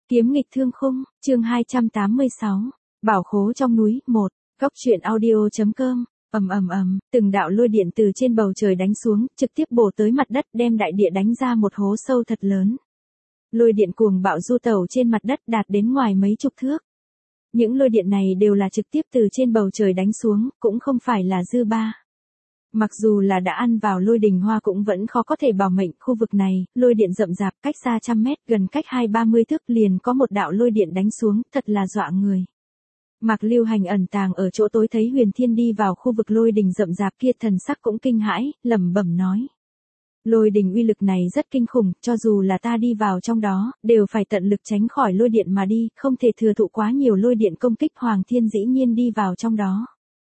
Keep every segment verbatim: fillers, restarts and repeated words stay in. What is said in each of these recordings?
Kiếm nghịch thương khung, chương hai trăm tám mươi sáu. Bảo khố trong núi, một. Góc truyện audio.com. Ầm ầm ầm, từng đạo lôi điện từ trên bầu trời đánh xuống, trực tiếp bổ tới mặt đất, đem đại địa đánh ra một hố sâu thật lớn. Lôi điện cuồng bạo du tẩu trên mặt đất đạt đến ngoài mấy chục thước. Những lôi điện này đều là trực tiếp từ trên bầu trời đánh xuống, cũng không phải là dư ba. Mặc dù là đã ăn vào lôi đình hoa cũng vẫn khó có thể bảo mệnh, khu vực này, lôi điện rậm rạp, cách xa trăm mét, gần cách hai ba mươi thước liền có một đạo lôi điện đánh xuống, thật là dọa người. Mạc Lưu Hành ẩn tàng ở chỗ tối thấy Huyền Thiên đi vào khu vực lôi đình rậm rạp kia, thần sắc cũng kinh hãi, lẩm bẩm nói. Lôi đình uy lực này rất kinh khủng, cho dù là ta đi vào trong đó, đều phải tận lực tránh khỏi lôi điện mà đi, không thể thừa thụ quá nhiều lôi điện công kích. Hoàng Thiên dĩ nhiên đi vào trong đó.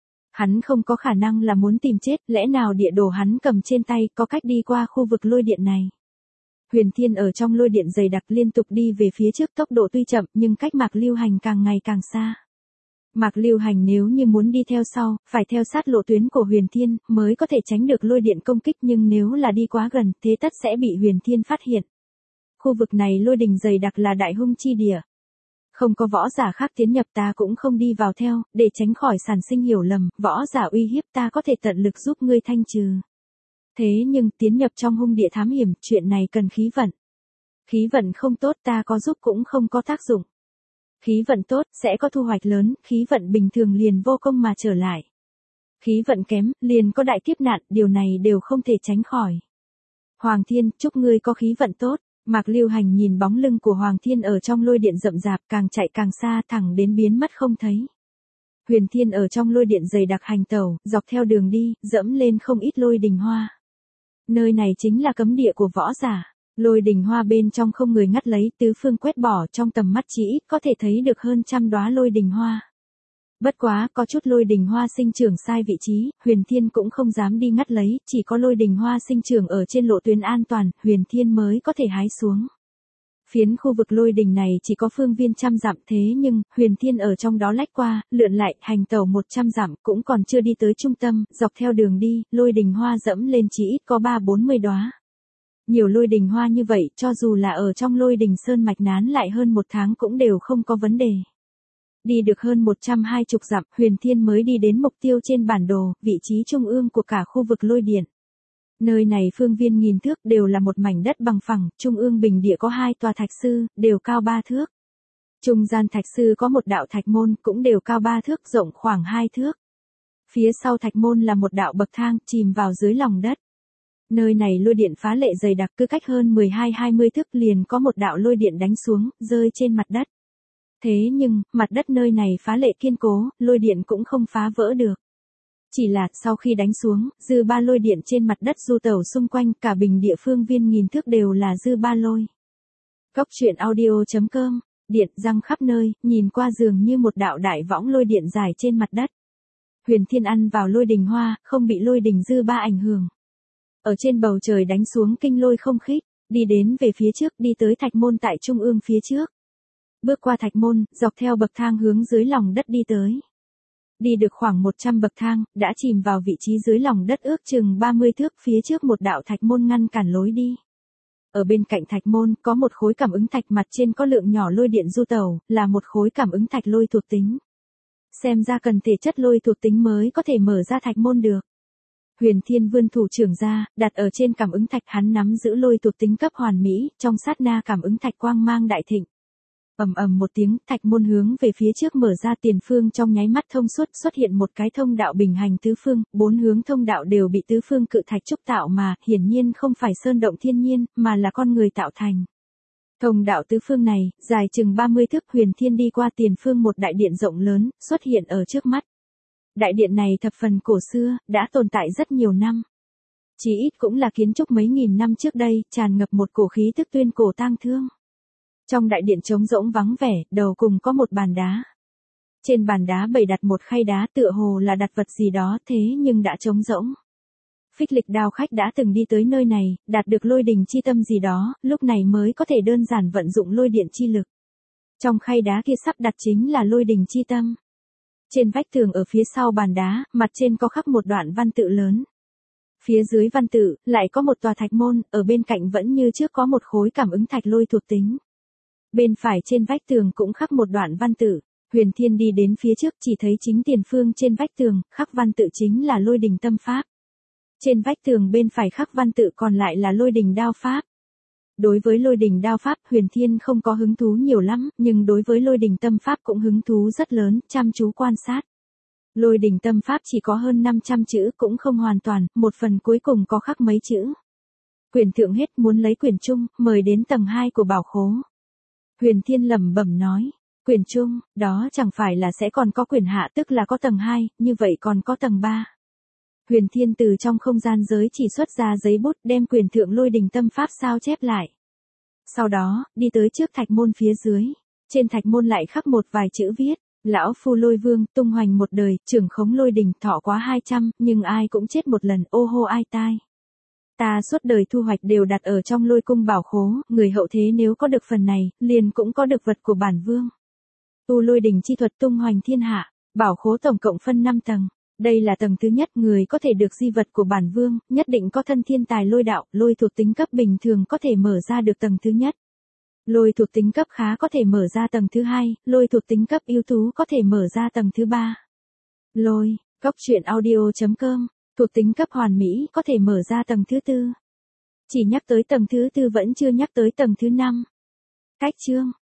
Hắn không có khả năng là muốn tìm chết, lẽ nào địa đồ hắn cầm trên tay có cách đi qua khu vực lôi điện này. Huyền Thiên ở trong lôi điện dày đặc liên tục đi về phía trước, tốc độ tuy chậm nhưng cách Mạc Lưu Hành càng ngày càng xa. Mạc Lưu Hành nếu như muốn đi theo sau, phải theo sát lộ tuyến của Huyền Thiên mới có thể tránh được lôi điện công kích, nhưng nếu là đi quá gần, thế tất sẽ bị Huyền Thiên phát hiện. Khu vực này lôi đình dày đặc là đại hung chi địa. Không có võ giả khác tiến nhập ta cũng không đi vào theo, để tránh khỏi sản sinh hiểu lầm, võ giả uy hiếp ta có thể tận lực giúp ngươi thanh trừ. Thế nhưng tiến nhập trong hung địa thám hiểm, chuyện này cần khí vận. Khí vận không tốt ta có giúp cũng không có tác dụng. Khí vận tốt sẽ có thu hoạch lớn, khí vận bình thường liền vô công mà trở lại. Khí vận kém, liền có đại kiếp nạn, điều này đều không thể tránh khỏi. Hoàng Thiên, chúc ngươi có khí vận tốt. Mạc Lưu Hành nhìn bóng lưng của Hoàng Thiên ở trong lôi điện rậm rạp, càng chạy càng xa, thẳng đến biến mất không thấy. Huyền Thiên ở trong lôi điện dày đặc hành tẩu, dọc theo đường đi, dẫm lên không ít lôi đình hoa. Nơi này chính là cấm địa của võ giả. Lôi đình hoa bên trong không người ngắt lấy, tứ phương quét bỏ, trong tầm mắt chỉ ít có thể thấy được hơn trăm đóa lôi đình hoa. Bất quá, có chút lôi đình hoa sinh trưởng sai vị trí, Huyền Thiên cũng không dám đi ngắt lấy, chỉ có lôi đình hoa sinh trưởng ở trên lộ tuyến an toàn, Huyền Thiên mới có thể hái xuống. Phiến khu vực lôi đình này chỉ có phương viên trăm dặm, thế nhưng, Huyền Thiên ở trong đó lách qua, lượn lại, hành tẩu một trăm dặm, cũng còn chưa đi tới trung tâm, dọc theo đường đi, lôi đình hoa dẫm lên chỉ ít có ba bốn mươi đóa. Nhiều lôi đình hoa như vậy, cho dù là ở trong lôi đình sơn mạch nán lại hơn một tháng cũng đều không có vấn đề. Đi được hơn một trăm hai mươi dặm, Huyền Thiên mới đi đến mục tiêu trên bản đồ, vị trí trung ương của cả khu vực lôi điện. Nơi này phương viên nghìn thước, đều là một mảnh đất bằng phẳng, trung ương bình địa có hai tòa thạch sư, đều cao ba thước. Trung gian thạch sư có một đạo thạch môn, cũng đều cao ba thước, rộng khoảng hai thước. Phía sau thạch môn là một đạo bậc thang, chìm vào dưới lòng đất. Nơi này lôi điện phá lệ dày đặc, cứ cách hơn mười hai hai mươi thước liền có một đạo lôi điện đánh xuống, rơi trên mặt đất. Thế nhưng, mặt đất nơi này phá lệ kiên cố, lôi điện cũng không phá vỡ được. Chỉ là, sau khi đánh xuống, dư ba lôi điện trên mặt đất du tẩu xung quanh, cả bình địa phương viên nghìn thước đều là dư ba lôi. Góc truyện audio.com, điện răng khắp nơi, nhìn qua dường như một đạo đại võng lôi điện dài trên mặt đất. Huyền Thiên ăn vào lôi đình hoa, không bị lôi đình dư ba ảnh hưởng. Ở trên bầu trời đánh xuống kinh lôi không khích, đi đến về phía trước, đi tới thạch môn tại trung ương phía trước. Bước qua thạch môn, dọc theo bậc thang hướng dưới lòng đất đi tới. Đi được khoảng một trăm bậc thang, đã chìm vào vị trí dưới lòng đất ước chừng ba mươi thước, phía trước một đạo thạch môn ngăn cản lối đi. Ở bên cạnh thạch môn, có một khối cảm ứng thạch, mặt trên có lượng nhỏ lôi điện du tẩu, là một khối cảm ứng thạch lôi thuộc tính. Xem ra cần thể chất lôi thuộc tính mới có thể mở ra thạch môn được. Huyền Thiên vươn thủ trưởng ra, đặt ở trên cảm ứng thạch, hắn nắm giữ lôi thuộc tính cấp hoàn mỹ, trong sát na cảm ứng thạch quang mang đại thịnh. Ầm ầm một tiếng, thạch môn hướng về phía trước mở ra, tiền phương trong nháy mắt thông suốt, xuất hiện một cái thông đạo bình hành tứ phương, bốn hướng thông đạo đều bị tứ phương cự thạch trúc tạo mà, hiển nhiên không phải sơn động thiên nhiên, mà là con người tạo thành. Thông đạo tứ phương này, dài chừng ba mươi thước, Huyền Thiên đi qua tiền phương một đại điện rộng lớn, xuất hiện ở trước mắt. Đại điện này thập phần cổ xưa, đã tồn tại rất nhiều năm. Chỉ ít cũng là kiến trúc mấy nghìn năm trước đây, tràn ngập một cổ khí tức tuyên cổ tang thương. Trong đại điện trống rỗng vắng vẻ, đầu cùng có một bàn đá. Trên bàn đá bày đặt một khay đá, tựa hồ là đặt vật gì đó, thế nhưng đã trống rỗng. Phích Lịch Đao khách đã từng đi tới nơi này, đạt được lôi đình chi tâm gì đó, lúc này mới có thể đơn giản vận dụng lôi điện chi lực. Trong khay đá kia sắp đặt chính là lôi đình chi tâm. Trên vách tường ở phía sau bàn đá, mặt trên có khắc một đoạn văn tự lớn. Phía dưới văn tự, lại có một tòa thạch môn, ở bên cạnh vẫn như trước có một khối cảm ứng thạch lôi thuộc tính. Bên phải trên vách tường cũng khắc một đoạn văn tự. Huyền Thiên đi đến phía trước chỉ thấy chính tiền phương trên vách tường, khắc văn tự chính là lôi đình tâm pháp. Trên vách tường bên phải khắc văn tự còn lại là lôi đình đao pháp. Đối với lôi đình đao pháp Huyền Thiên không có hứng thú nhiều lắm, nhưng đối với lôi đình tâm pháp cũng hứng thú rất lớn, chăm chú quan sát. Lôi đình tâm pháp chỉ có hơn năm trăm chữ cũng không hoàn toàn, một phần cuối cùng có khắc mấy chữ. Quyển thượng hết muốn lấy quyển trung, mời đến tầng hai của bảo khố. Huyền Thiên lẩm bẩm nói, quyển trung, đó chẳng phải là sẽ còn có quyển hạ tức là có tầng hai, như vậy còn có tầng ba. Huyền Thiên từ trong không gian giới chỉ xuất ra giấy bút đem quyển thượng lôi đình tâm pháp sao chép lại. Sau đó, đi tới trước thạch môn phía dưới. Trên thạch môn lại khắc một vài chữ viết. Lão phu lôi vương, tung hoành một đời, trưởng khống lôi đình, thọ quá hai trăm, nhưng ai cũng chết một lần, ô hô ai tai. Ta suốt đời thu hoạch đều đặt ở trong lôi cung bảo khố, người hậu thế nếu có được phần này, liền cũng có được vật của bản vương. Tu lôi đình chi thuật tung hoành thiên hạ, bảo khố tổng cộng phân năm tầng. Đây là tầng thứ nhất, người có thể được di vật của bản vương, nhất định có thân thiên tài lôi đạo, lôi thuộc tính cấp bình thường có thể mở ra được tầng thứ nhất. Lôi thuộc tính cấp khá có thể mở ra tầng thứ hai, lôi thuộc tính cấp ưu tú có thể mở ra tầng thứ ba. Lôi, góc truyện audio chấm com, thuộc tính cấp hoàn mỹ có thể mở ra tầng thứ tư. Chỉ nhắc tới tầng thứ tư vẫn chưa nhắc tới tầng thứ năm. Cách chương